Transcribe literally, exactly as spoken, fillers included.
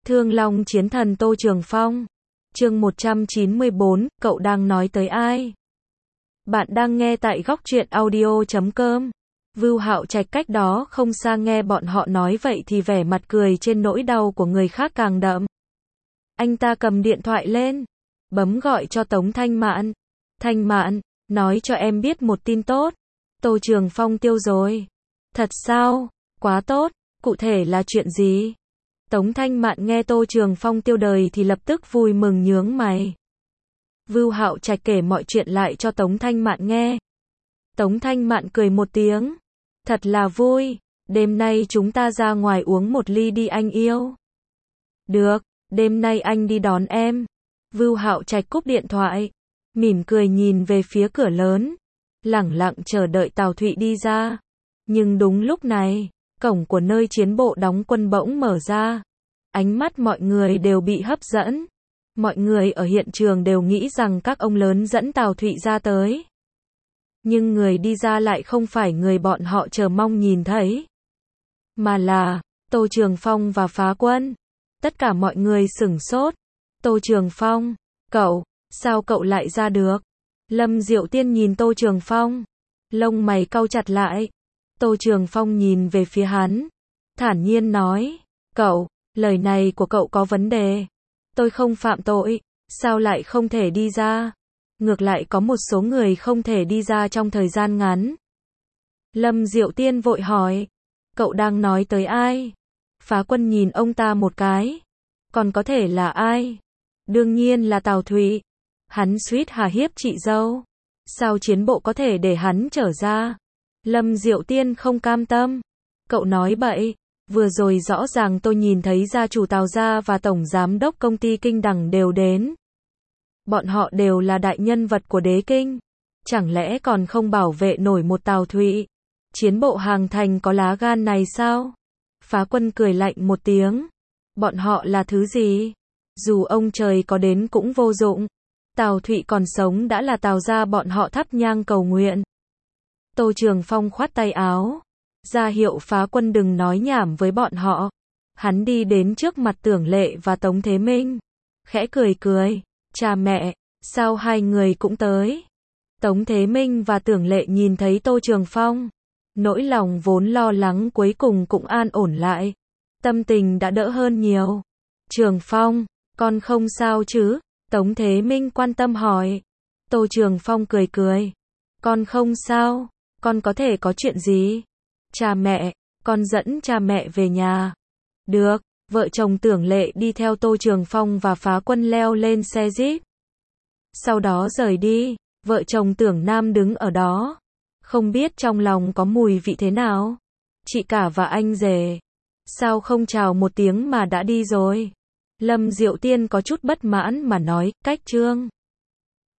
Thương Long Chiến Thần Tô Trường Phong. Chương một trăm chín mươi bốn, cậu đang nói tới ai? Bạn đang nghe tại góc truyện audio chấm com. Vưu Hạo Trạch cách đó không xa nghe bọn họ nói vậy thì vẻ mặt cười trên nỗi đau của người khác càng đậm. Anh ta cầm điện thoại lên, bấm gọi cho Tống Thanh Mạn. Thanh Mạn, nói cho em biết một tin tốt. Tô Trường Phong tiêu rồi. Thật sao? Quá tốt, cụ thể là chuyện gì? Tống Thanh Mạn nghe Tô Trường Phong tiêu đời thì lập tức vui mừng nhướng mày. Vưu Hạo Trạch kể mọi chuyện lại cho Tống Thanh Mạn nghe. Tống Thanh Mạn cười một tiếng. Thật là vui, đêm nay chúng ta ra ngoài uống một ly đi anh yêu. Được, đêm nay anh đi đón em. Vưu Hạo Trạch cúp điện thoại, mỉm cười nhìn về phía cửa lớn, lẳng lặng chờ đợi Tào Thụy đi ra. Nhưng đúng lúc này, cổng của nơi chiến bộ đóng quân bỗng mở ra. Ánh mắt mọi người đều bị hấp dẫn. Mọi người ở hiện trường đều nghĩ rằng các ông lớn dẫn Tào Thụy ra tới. Nhưng người đi ra lại không phải người bọn họ chờ mong nhìn thấy, mà là Tô Trường Phong và Phá Quân. Tất cả mọi người sửng sốt. Tô Trường Phong, cậu, sao cậu lại ra được? Lâm Diệu Tiên nhìn Tô Trường Phong, lông mày cau chặt lại. Tô Trường Phong nhìn về phía hắn, thản nhiên nói, cậu, lời này của cậu có vấn đề. Tôi không phạm tội, sao lại không thể đi ra? Ngược lại có một số người không thể đi ra trong thời gian ngắn. Lâm Diệu Tiên vội hỏi, cậu đang nói tới ai? Phá Quân nhìn ông ta một cái, còn có thể là ai? Đương nhiên là Tào Thụy. Hắn suýt hà hiếp chị dâu. Sao chiến bộ có thể để hắn trở ra? Lâm Diệu Tiên không cam tâm. Cậu nói bậy, vừa rồi rõ ràng tôi nhìn thấy gia chủ Tào gia và tổng giám đốc công ty Kinh Đằng đều đến. Bọn họ đều là đại nhân vật của đế kinh. Chẳng lẽ còn không bảo vệ nổi một Tào Thụy? Chiến bộ Hàng Thành có lá gan này sao? Phá Quân cười lạnh một tiếng. Bọn họ là thứ gì? Dù ông trời có đến cũng vô dụng. Tào Thụy còn sống đã là Tào gia bọn họ thắp nhang cầu nguyện. Tô Trường Phong khoát tay áo, ra hiệu Phá Quân đừng nói nhảm với bọn họ. Hắn đi đến trước mặt Tưởng Lệ và Tống Thế Minh, khẽ cười cười, cha mẹ, sao hai người cũng tới? Tống Thế Minh và Tưởng Lệ nhìn thấy Tô Trường Phong, nỗi lòng vốn lo lắng cuối cùng cũng an ổn lại, tâm tình đã đỡ hơn nhiều. Trường Phong, con không sao chứ? Tống Thế Minh quan tâm hỏi. Tô Trường Phong cười cười, con không sao. Con có thể có chuyện gì? Cha mẹ, con dẫn cha mẹ về nhà. Được, vợ chồng Tưởng Lệ đi theo Tô Trường Phong và Phá Quân leo lên xe Jeep. Sau đó rời đi, vợ chồng Tưởng Nam đứng ở đó. Không biết trong lòng có mùi vị thế nào. Chị cả và anh rể, sao không chào một tiếng mà đã đi rồi? Lâm Diệu Tiên có chút bất mãn mà nói, cách Trương